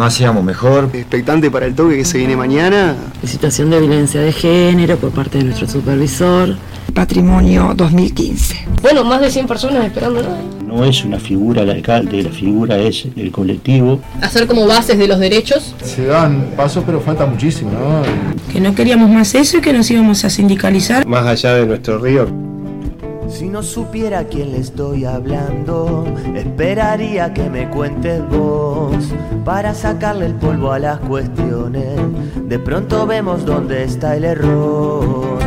más seamos mejor. Expectante para el toque que se viene mañana. Situación de violencia de género por parte de nuestro supervisor. Patrimonio 2015. Bueno, más de 100 personas esperándolo. No es una figura el alcalde, la figura es el colectivo. Hacer como bases de los derechos. Se dan pasos, pero falta muchísimo, ¿no? Que no queríamos más eso y que nos íbamos a sindicalizar. Más allá de nuestro río. Si no supiera a quién le estoy hablando, esperaría que me cuentes vos, para sacarle el polvo a las cuestiones. De pronto vemos dónde está el error.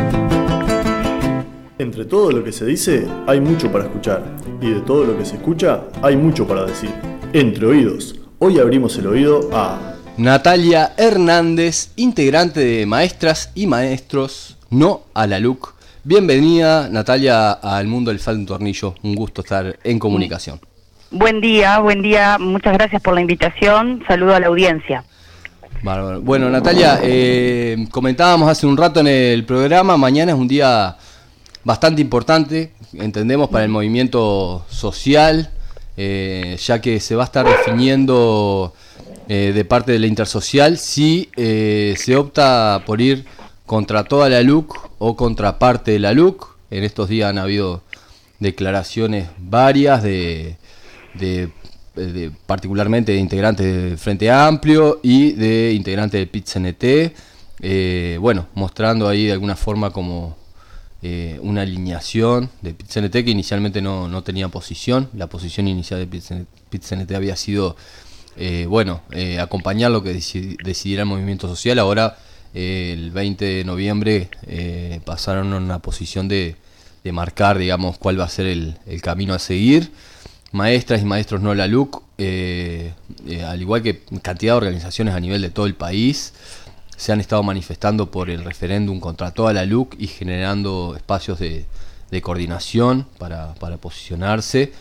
Entre todo lo que se dice, hay mucho para escuchar, y de todo lo que se escucha, hay mucho para decir. Entre oídos, hoy abrimos el oído a Natalia Hernández, integrante de Maestras y Maestros No a la LUC. Bienvenida, Natalia, al Mundo del Falta un Tornillo. Un gusto estar en comunicación. Buen día. Muchas gracias por la invitación. Saludo a la audiencia. Bárbaro. Bueno, Natalia, comentábamos hace un rato en el programa, mañana es un día bastante importante, entendemos, para el movimiento social, ya que se va a estar definiendo de parte de la Intersocial si se opta por ir contra toda la LUC o contra parte de la LUC. En estos días han habido declaraciones varias de particularmente de integrantes del Frente Amplio y de integrantes del PIT-CNT, mostrando ahí de alguna forma como una alineación de PIT-CNT que inicialmente no tenía posición. La posición inicial de PIT-CNT había sido acompañar lo que decidiera el movimiento social. Ahora el 20 de noviembre pasaron a una posición de marcar, digamos, cuál va a ser el camino a seguir. Maestras y maestros no la LUC, al igual que cantidad de organizaciones a nivel de todo el país, se han estado manifestando por el referéndum contra toda la LUC y generando espacios de coordinación para posicionarse.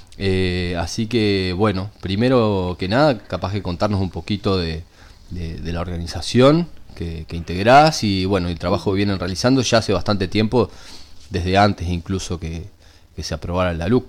Así que, bueno, primero que nada, capaz de contarnos un poquito de la organización que integrás y, bueno, el trabajo que vienen realizando ya hace bastante tiempo, desde antes incluso que se aprobara la LUC.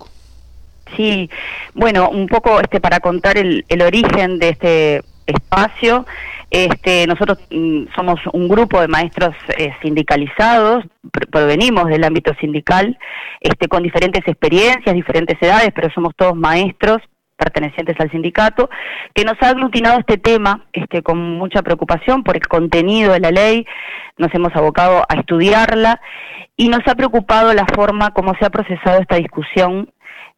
Sí, bueno, un poco para contar el origen de este espacio. Nosotros somos un grupo de maestros sindicalizados, provenimos del ámbito sindical, con diferentes experiencias, diferentes edades, pero somos todos maestros pertenecientes al sindicato, que nos ha aglutinado este tema con mucha preocupación por el contenido de la ley. Nos hemos abocado a estudiarla y nos ha preocupado la forma como se ha procesado esta discusión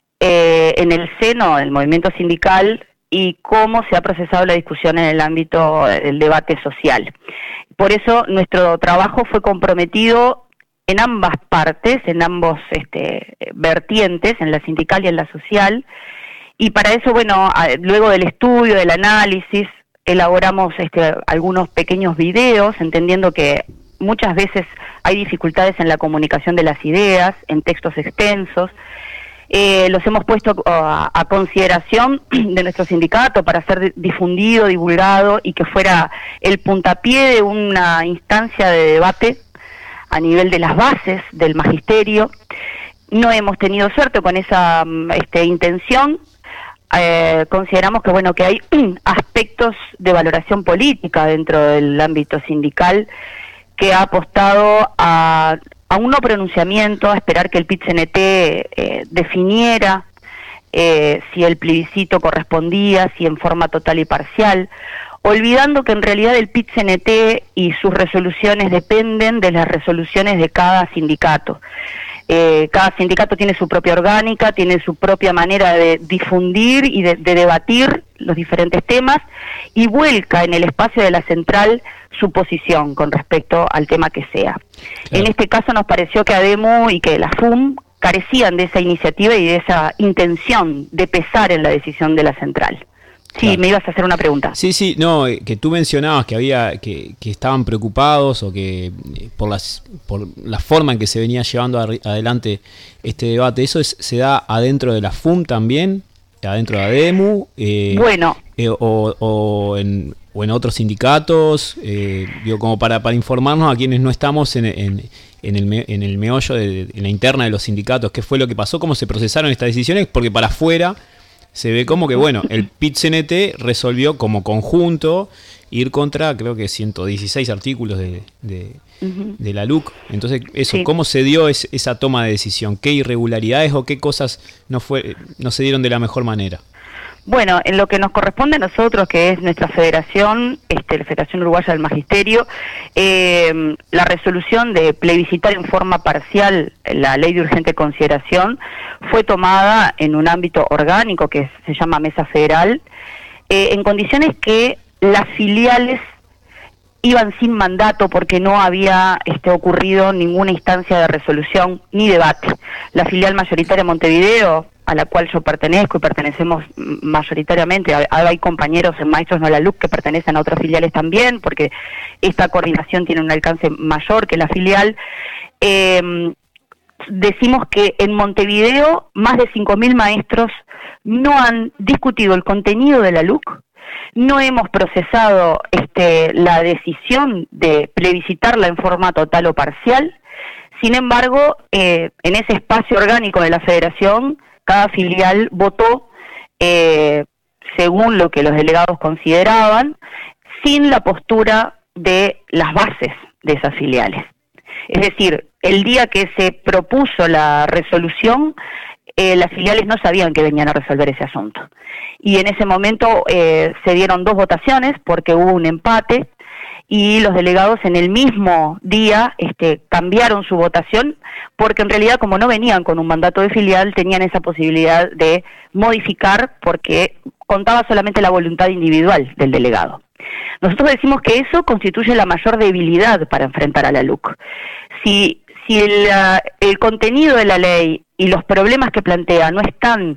en el seno del movimiento sindical y cómo se ha procesado la discusión en el ámbito del debate social. Por eso nuestro trabajo fue comprometido en ambas partes, en ambos vertientes, en la sindical y en la social, y para eso, luego del estudio, del análisis, elaboramos algunos pequeños videos, entendiendo que muchas veces hay dificultades en la comunicación de las ideas, en textos extensos. Los hemos puesto a consideración de nuestro sindicato para ser difundido, divulgado y que fuera el puntapié de una instancia de debate a nivel de las bases del magisterio. No hemos tenido suerte con esa intención. Consideramos que hay aspectos de valoración política dentro del ámbito sindical que ha apostado a un no pronunciamiento, a esperar que el PIT-CNT definiera si el plebiscito correspondía, si en forma total y parcial, olvidando que en realidad el PIT-CNT y sus resoluciones dependen de las resoluciones de cada sindicato. Cada sindicato tiene su propia orgánica, tiene su propia manera de difundir y de debatir los diferentes temas y vuelca en el espacio de la central su posición con respecto al tema que sea. Claro. En este caso nos pareció que ADEMU y que la FUM carecían de esa iniciativa y de esa intención de pesar en la decisión de la central. Sí, claro. Me ibas a hacer una pregunta. Sí, no, que tú mencionabas que había que estaban preocupados o que por la forma en que se venía llevando adelante este debate. ¿Eso se da adentro de la FUM también? ¿Adentro de ADEMU? O en otros sindicatos, como para informarnos a quienes no estamos en el meollo en la interna de los sindicatos, qué fue lo que pasó, cómo se procesaron estas decisiones, porque para afuera se ve como que, bueno, el PIT-CNT resolvió como conjunto ir contra, creo que 116 artículos de la LUC. Entonces, eso, Sí. ¿cómo se dio esa toma de decisión? ¿Qué irregularidades o qué cosas no se dieron de la mejor manera? Bueno, en lo que nos corresponde a nosotros, que es nuestra federación, la Federación Uruguaya del Magisterio, la resolución de plebiscitar en forma parcial la ley de urgente consideración fue tomada en un ámbito orgánico que se llama Mesa Federal, en condiciones que las filiales iban sin mandato porque no había ocurrido ninguna instancia de resolución ni debate. La filial mayoritaria de Montevideo, a la cual yo pertenezco y pertenecemos mayoritariamente, hay compañeros en Maestros No a la LUC que pertenecen a otras filiales también, porque esta coordinación tiene un alcance mayor que la filial. Decimos que en Montevideo más de 5.000 maestros no han discutido el contenido de la LUC, no hemos procesado la decisión de plebiscitarla en forma total o parcial. Sin embargo, en ese espacio orgánico de la federación, cada filial votó según lo que los delegados consideraban, sin la postura de las bases de esas filiales. Es decir, el día que se propuso la resolución, las filiales no sabían que venían a resolver ese asunto. Y en ese momento se dieron 2 votaciones porque hubo un empate y los delegados en el mismo día cambiaron su votación porque en realidad, como no venían con un mandato de filial, tenían esa posibilidad de modificar porque contaba solamente la voluntad individual del delegado. Nosotros decimos que eso constituye la mayor debilidad para enfrentar a la LUC. Si el contenido de la ley y los problemas que plantea no están,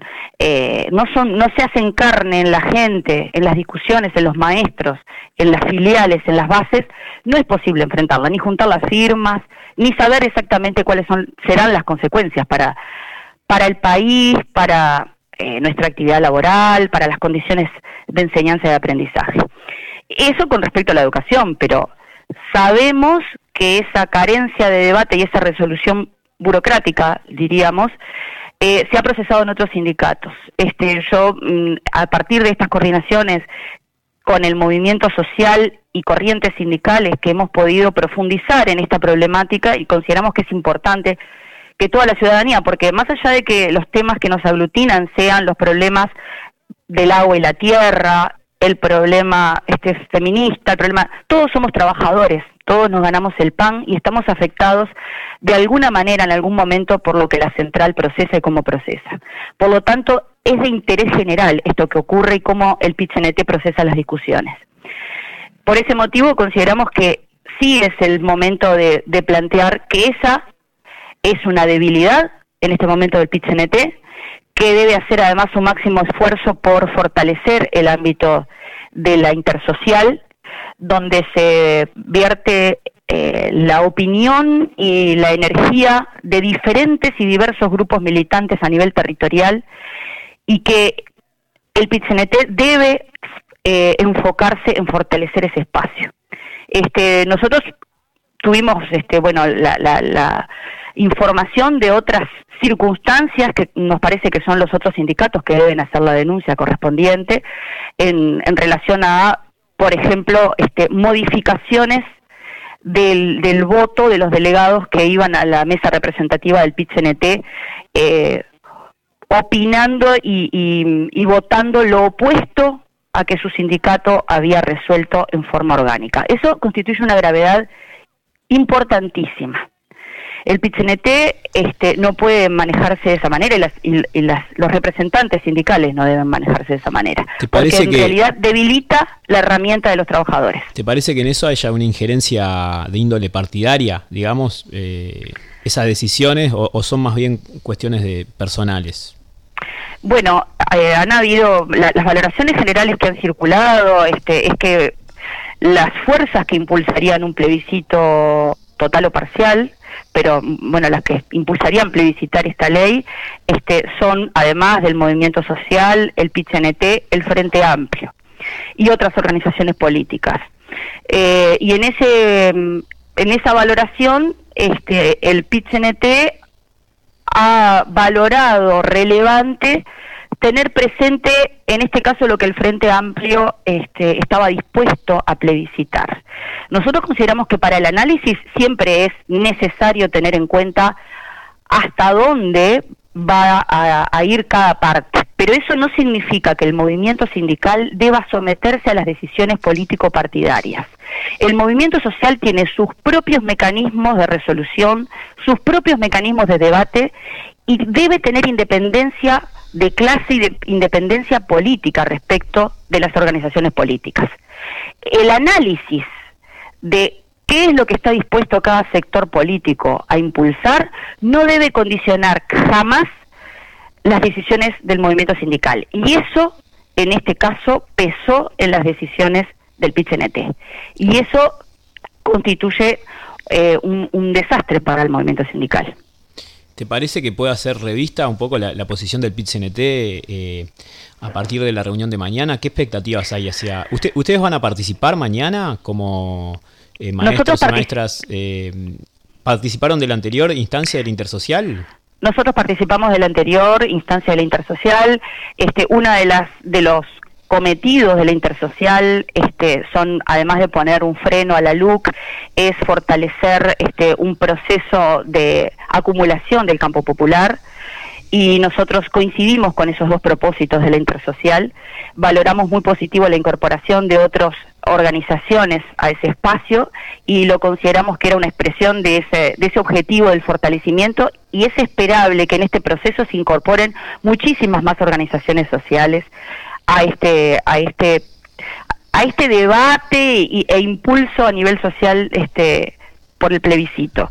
no se hacen carne en la gente, en las discusiones, en los maestros, en las filiales, en las bases, no es posible enfrentarla, ni juntar las firmas, ni saber exactamente cuáles serán las consecuencias para el país, para nuestra actividad laboral, para las condiciones de enseñanza y de aprendizaje. Eso con respecto a la educación, pero sabemos que esa carencia de debate y esa resolución burocrática, diríamos, se ha procesado en otros sindicatos. Yo, a partir de estas coordinaciones con el movimiento social y corrientes sindicales que hemos podido profundizar en esta problemática y consideramos que es importante que toda la ciudadanía, porque más allá de que los temas que nos aglutinan sean los problemas del agua y la tierra, el problema feminista, el problema, todos somos trabajadores, todos nos ganamos el pan y estamos afectados de alguna manera en algún momento por lo que la central procesa y cómo procesa. Por lo tanto, es de interés general esto que ocurre y cómo el PIT-CNT procesa las discusiones. Por ese motivo consideramos que sí es el momento de plantear que esa es una debilidad en este momento del PIT-CNT, que debe hacer además su máximo esfuerzo por fortalecer el ámbito de la intersocial, donde se vierte la opinión y la energía de diferentes y diversos grupos militantes a nivel territorial, y que el PIT-CNT debe enfocarse en fortalecer ese espacio. Nosotros tuvimos la información de otras circunstancias que nos parece que son los otros sindicatos que deben hacer la denuncia correspondiente en relación a, por ejemplo, modificaciones del voto de los delegados que iban a la mesa representativa del PIT-CNT, opinando y votando lo opuesto a que su sindicato había resuelto en forma orgánica. Eso constituye una gravedad importantísima. El PIT-CNT no puede manejarse de esa manera y los representantes sindicales no deben manejarse de esa manera, porque en realidad debilita la herramienta de los trabajadores. ¿Te parece que en eso haya una injerencia de índole partidaria, digamos, esas decisiones, o son más bien cuestiones personales? Bueno, han habido las valoraciones generales que han circulado, es que las fuerzas que impulsarían un plebiscito total o parcial, pero bueno, las que impulsarían plebiscitar esta ley, son, además del movimiento social, el PIT-CNT, el Frente Amplio y otras organizaciones políticas. Y en esa valoración, el PIT-CNT ha valorado relevante tener presente en este caso lo que el Frente Amplio estaba dispuesto a plebiscitar. Nosotros consideramos que para el análisis siempre es necesario tener en cuenta hasta dónde va a ir cada parte, pero eso no significa que el movimiento sindical deba someterse a las decisiones político-partidarias. El movimiento social tiene sus propios mecanismos de resolución, sus propios mecanismos de debate y debe tener independencia de clase y de independencia política respecto de las organizaciones políticas. El análisis de qué es lo que está dispuesto cada sector político a impulsar no debe condicionar jamás las decisiones del movimiento sindical. Y eso, en este caso, pesó en las decisiones del PIT-CNT. Y eso constituye un desastre para el movimiento sindical. ¿Te parece que pueda ser revista un poco la posición del PIT-CNT a partir de la reunión de mañana? ¿Qué expectativas hay hacia...? ¿Ustedes van a participar mañana como maestros y maestras? ¿Participaron de la anterior instancia del Intersocial? Nosotros participamos de la anterior instancia de la Intersocial. Una de los cometidos de la Intersocial son, además de poner un freno a la LUC, es fortalecer un proceso de acumulación del campo popular, y nosotros coincidimos con esos dos propósitos de la Intersocial. Valoramos muy positivo la incorporación de otras organizaciones a ese espacio y lo consideramos que era una expresión de ese objetivo del fortalecimiento, y es esperable que en este proceso se incorporen muchísimas más organizaciones sociales a este debate e impulso a nivel social por el plebiscito.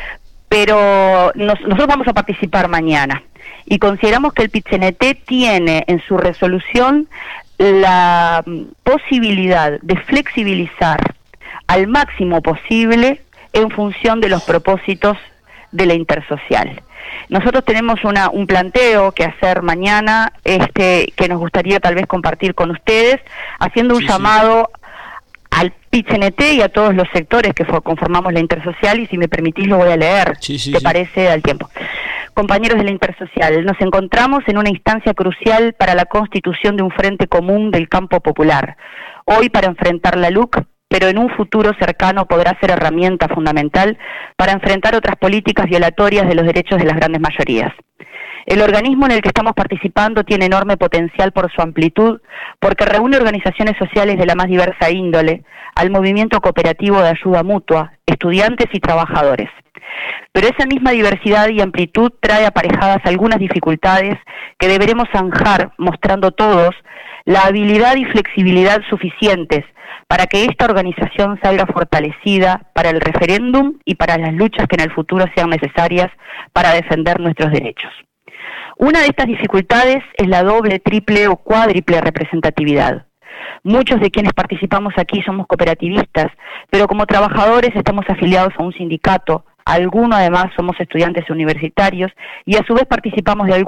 Pero nosotros vamos a participar mañana y consideramos que el PIT-CNT tiene en su resolución la posibilidad de flexibilizar al máximo posible en función de los propósitos de la Intersocial. Nosotros tenemos un planteo que hacer mañana, que nos gustaría tal vez compartir con ustedes, haciendo un llamado al PIT-CNT y a todos los sectores que conformamos la Intersocial, y si me permitís lo voy a leer, ¿te parece? Al tiempo. Compañeros de la Intersocial, nos encontramos en una instancia crucial para la constitución de un frente común del campo popular. Hoy para enfrentar la LUC, pero en un futuro cercano podrá ser herramienta fundamental para enfrentar otras políticas violatorias de los derechos de las grandes mayorías. El organismo en el que estamos participando tiene enorme potencial por su amplitud, porque reúne organizaciones sociales de la más diversa índole, al movimiento cooperativo de ayuda mutua, estudiantes y trabajadores. Pero esa misma diversidad y amplitud trae aparejadas algunas dificultades que deberemos zanjar, mostrando todos la habilidad y flexibilidad suficientes para que esta organización salga fortalecida para el referéndum y para las luchas que en el futuro sean necesarias para defender nuestros derechos. Una de estas dificultades es la doble, triple o cuádruple representatividad. Muchos de quienes participamos aquí somos cooperativistas, pero como trabajadores estamos afiliados a un sindicato, algunos además somos estudiantes universitarios y a su vez participamos de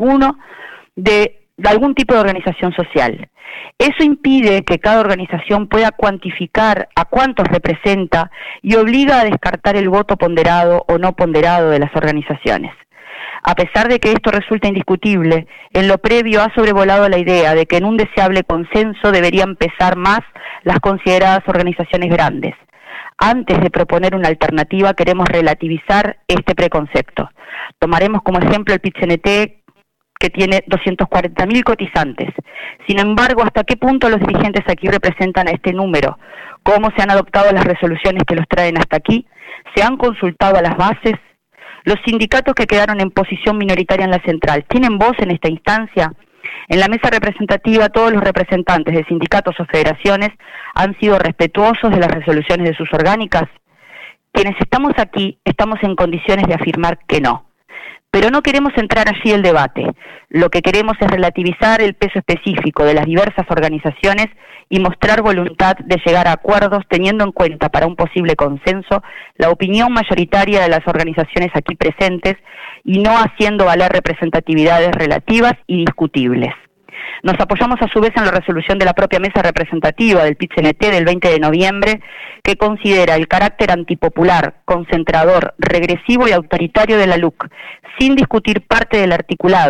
algún tipo de organización social. Eso impide que cada organización pueda cuantificar a cuántos representa y obliga a descartar el voto ponderado o no ponderado de las organizaciones. A pesar de que esto resulta indiscutible, en lo previo ha sobrevolado la idea de que en un deseable consenso deberían pesar más las consideradas organizaciones grandes. Antes de proponer una alternativa, queremos relativizar este preconcepto. Tomaremos como ejemplo el PIT-CNT, que tiene 240.000 cotizantes. Sin embargo, ¿hasta qué punto los dirigentes aquí representan a este número? ¿Cómo se han adoptado las resoluciones que los traen hasta aquí? ¿Se han consultado a las bases? Los sindicatos que quedaron en posición minoritaria en la central, ¿tienen voz en esta instancia? En la mesa representativa, todos los representantes de sindicatos o federaciones han sido respetuosos de las resoluciones de sus orgánicas. Quienes estamos aquí, estamos en condiciones de afirmar que no. Pero no queremos entrar allí el debate. Lo que queremos es relativizar el peso específico de las diversas organizaciones y mostrar voluntad de llegar a acuerdos teniendo en cuenta para un posible consenso la opinión mayoritaria de las organizaciones aquí presentes y no haciendo valer representatividades relativas y discutibles. Nos apoyamos a su vez en la resolución de la propia mesa representativa del PIT-CNT del 20 de noviembre, que considera el carácter antipopular, concentrador, regresivo y autoritario de la LUC, sin discutir parte del articulado,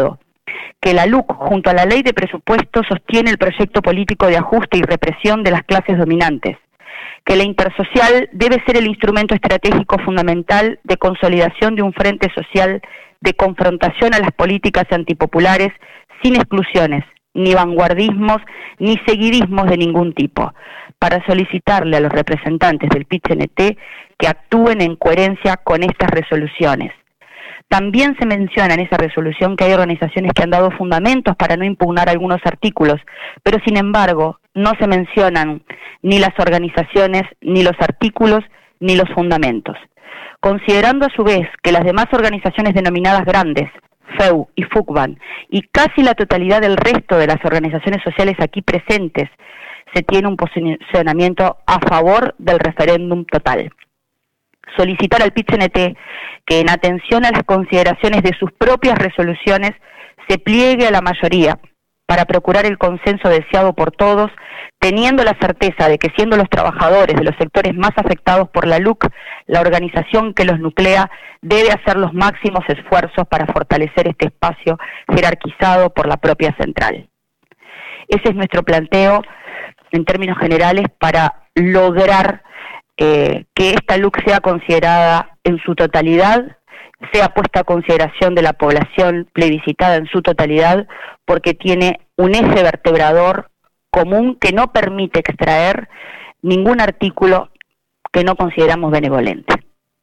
que la LUC, junto a la ley de presupuesto, sostiene el proyecto político de ajuste y represión de las clases dominantes, que la intersocial debe ser el instrumento estratégico fundamental de consolidación de un frente social de confrontación a las políticas antipopulares sin exclusiones, ni vanguardismos, ni seguidismos de ningún tipo, para solicitarle a los representantes del PIT-CNT que actúen en coherencia con estas resoluciones. También se menciona en esa resolución que hay organizaciones que han dado fundamentos para no impugnar algunos artículos, pero sin embargo no se mencionan ni las organizaciones, ni los artículos, ni los fundamentos. Considerando a su vez que las demás organizaciones denominadas grandes, FEU y FUCBAN, y casi la totalidad del resto de las organizaciones sociales aquí presentes, se tiene un posicionamiento a favor del referéndum total. Solicitar al PIT-CNT que en atención a las consideraciones de sus propias resoluciones se pliegue a la mayoría para procurar el consenso deseado por todos, teniendo la certeza de que siendo los trabajadores de los sectores más afectados por la LUC, la organización que los nuclea debe hacer los máximos esfuerzos para fortalecer este espacio jerarquizado por la propia central. Ese es nuestro planteo en términos generales para lograr que esta LUC sea considerada en su totalidad, sea puesta a consideración de la población plebiscitada en su totalidad, porque tiene un eje vertebrador común que no permite extraer ningún artículo que no consideramos benevolente.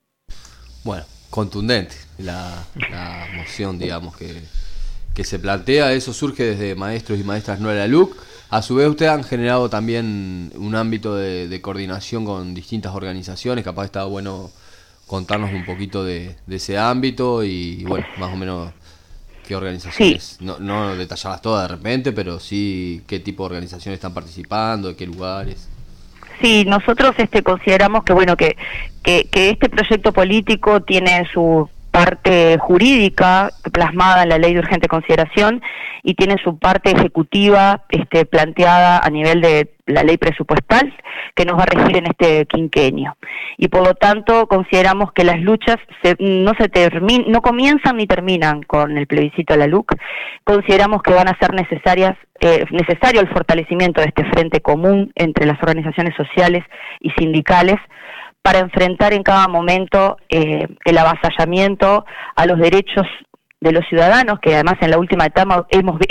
Bueno, contundente la moción, digamos, que se plantea. Eso surge desde maestros y maestras no de la LUC. A su vez, ustedes han generado también un ámbito de coordinación con distintas organizaciones. Capaz está bueno contarnos un poquito de ese ámbito y, bueno, más o menos qué organizaciones, sí. No detallarlas todas de repente, pero sí qué tipo de organizaciones están participando, de qué lugares. Sí, nosotros consideramos que, bueno, que este proyecto político tiene su parte jurídica plasmada en la ley de urgente consideración y tiene su parte ejecutiva planteada a nivel de la ley presupuestal que nos va a regir en este quinquenio. Y por lo tanto consideramos que las luchas no comienzan ni terminan con el plebiscito a la LUC. Consideramos que van a ser necesario el fortalecimiento de este frente común entre las organizaciones sociales y sindicales para enfrentar en cada momento el avasallamiento a los derechos de los ciudadanos, que además en la última etapa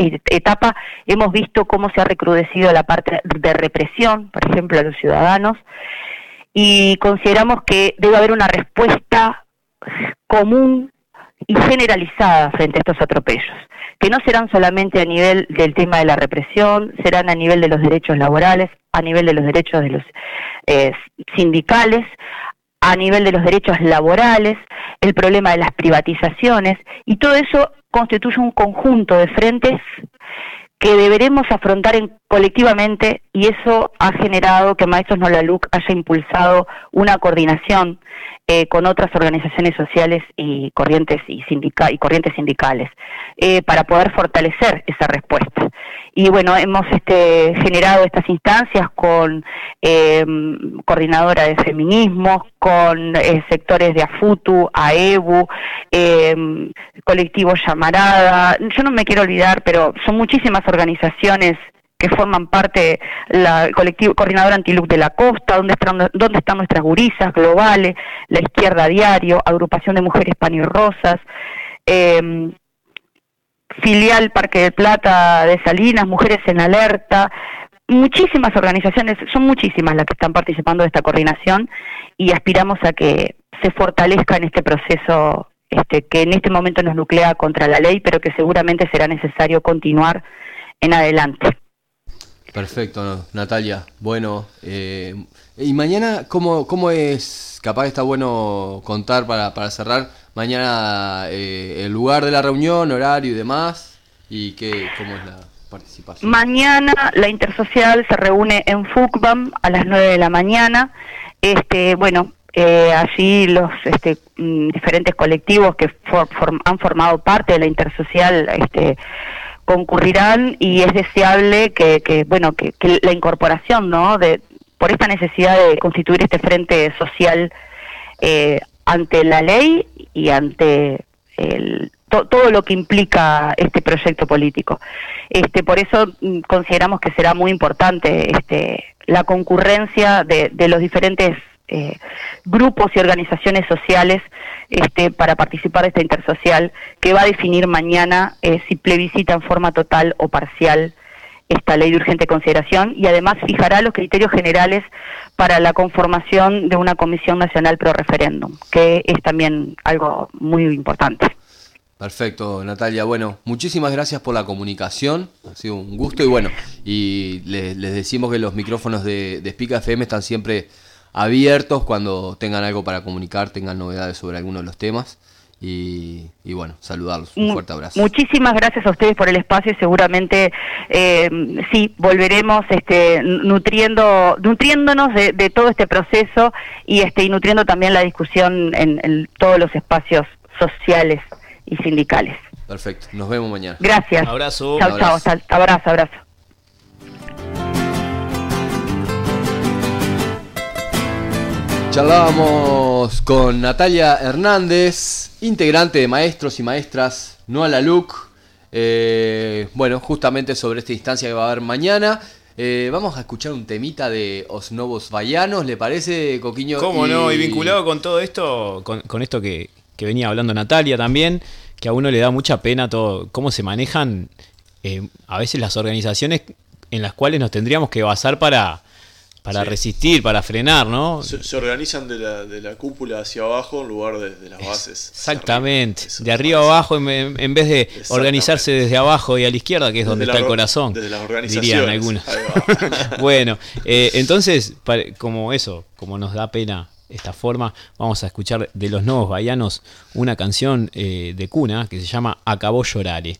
hemos visto cómo se ha recrudecido la parte de represión, por ejemplo, a los ciudadanos, y consideramos que debe haber una respuesta común y generalizada frente a estos atropellos, que no serán solamente a nivel del tema de la represión, serán a nivel de los derechos laborales, a nivel de los derechos de los sindicales, a nivel de los derechos laborales, el problema de las privatizaciones, y todo eso constituye un conjunto de frentes que deberemos afrontar colectivamente, y eso ha generado que Maestros No la LUC haya impulsado una coordinación con otras organizaciones sociales y corrientes sindicales para poder fortalecer esa respuesta. Y bueno, hemos generado estas instancias con coordinadora de feminismo, con sectores de AFUTU, AEBU, colectivo Llamarada. Yo no me quiero olvidar, pero son muchísimas organizaciones que forman parte, el colectivo Coordinadora Antiluc de la Costa, donde están nuestras gurisas globales, la Izquierda Diario, Agrupación de Mujeres Pan y Rosas, Filial Parque del Plata de Salinas, Mujeres en Alerta, muchísimas organizaciones, son muchísimas las que están participando de esta coordinación y aspiramos a que se fortalezca en este proceso que en este momento nos nuclea contra la ley, pero que seguramente será necesario continuar en adelante. Perfecto, Natalia. Bueno, y mañana, ¿cómo es? Capaz está bueno contar para cerrar. Mañana el lugar de la reunión, horario y demás, y cómo es la participación. Mañana la Intersocial se reúne en FUCBAM a las 9 de la mañana. Allí los diferentes colectivos que han formado parte de la Intersocial concurrirán, y es deseable que la incorporación, ¿no?, por esta necesidad de constituir este frente social ante la ley y ante todo lo que implica este proyecto político. Por eso consideramos que será muy importante la concurrencia de los diferentes grupos y organizaciones sociales para participar de esta intersocial que va a definir mañana si plebiscita en forma total o parcial esta ley de urgente consideración, y además fijará los criterios generales para la conformación de una Comisión Nacional Pro Referéndum, que es también algo muy importante. Perfecto, Natalia. Bueno, muchísimas gracias por la comunicación, ha sido un gusto, y bueno, y les decimos que los micrófonos de Spica FM están siempre abiertos cuando tengan algo para comunicar, tengan novedades sobre alguno de los temas. Y bueno, saludarlos, un fuerte abrazo. Muchísimas gracias a ustedes por el espacio, y seguramente sí, volveremos nutriéndonos de todo este proceso y nutriendo también la discusión en todos los espacios sociales y sindicales. Perfecto, nos vemos mañana. Gracias. Abrazo. Chao, abrazo. Charlábamos con Natalia Hernández, integrante de Maestros y Maestras No a la LUC, bueno, justamente sobre esta instancia que va a haber mañana. Vamos a escuchar un temita de Os Novos Baianos, ¿le parece, Coquiño? ¿Cómo no? Y vinculado con todo esto, con esto que venía hablando Natalia también, que a uno le da mucha pena todo cómo se manejan a veces las organizaciones en las cuales nos tendríamos que basar para resistir, para frenar, ¿no? Se organizan de la cúpula hacia abajo en lugar de las bases. Exactamente, de arriba a abajo en vez de organizarse desde abajo y a la izquierda, que es donde está el corazón, desde las organizaciones, dirían algunos. Bueno, entonces, como nos da pena esta forma, vamos a escuchar de Los Novos Baianos una canción de cuna que se llama Acabó Llorare.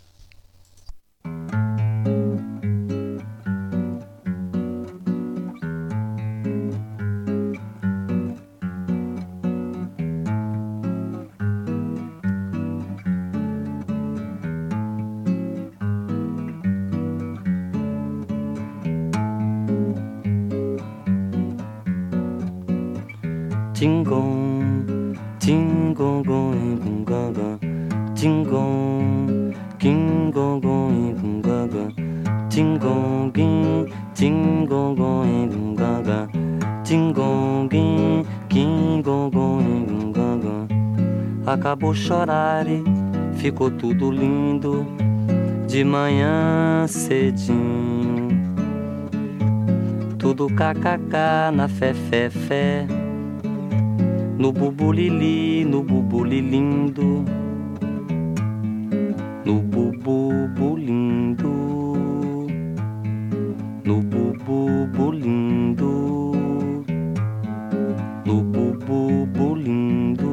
Tingong, tingong, gong, gaga, tingong, king, gong, gaga, tingong, tingong, gong, gaga, tingong, king, gong, gaga. Acabou chorar e ficou tudo lindo de manhã cedinho. Tudo kkk na fé. No bubulili, no bubulilindo, no bubulindo, no bubulindo, no bubulindo.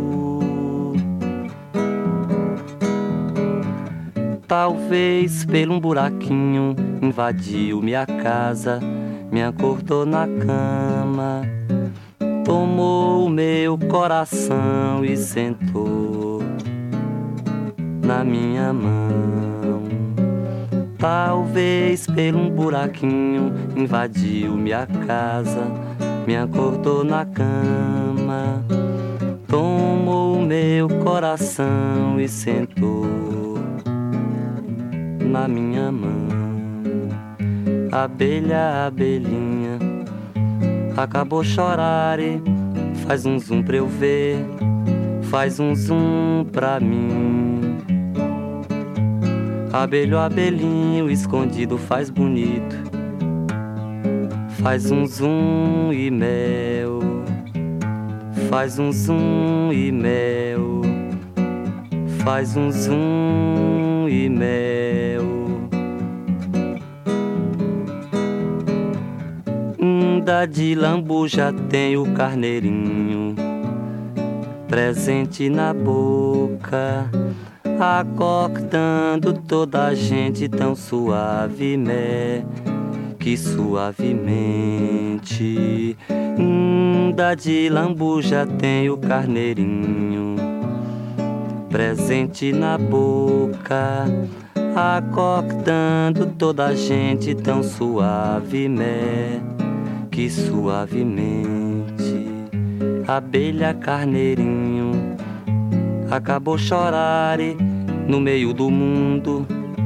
Talvez pelo buraquinho invadiu minha casa, me acordou na cama. Tomou o meu coração e sentou na minha mão. Talvez pelo buraquinho invadiu minha casa, me acordou na cama. Tomou o meu coração e sentou na minha mão. Abelha, abelhinha, acabou chorar e faz um zoom pra eu ver, faz um zoom pra mim. Abelho, abelhinho, escondido faz bonito, faz um zoom e mel, faz um zoom e mel, faz um zoom e mel. De lambuja tem o carneirinho presente na boca, acordando toda a gente tão que suavemente. De lambuja tem o carneirinho presente na boca, acordando toda a gente tão que suavemente. Abelha, carneirinho, acabou chorar e no meio do mundo.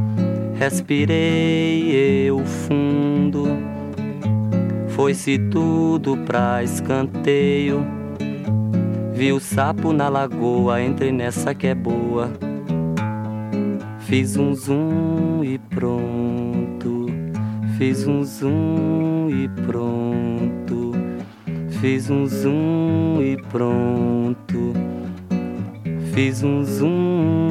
Respirei eu fundo, foi-se tudo pra escanteio. Vi o sapo na lagoa, entrei nessa que é boa. Fiz um zoom e pronto. Fiz um zoom e pronto. Fiz um zoom e pronto. Fiz um zoom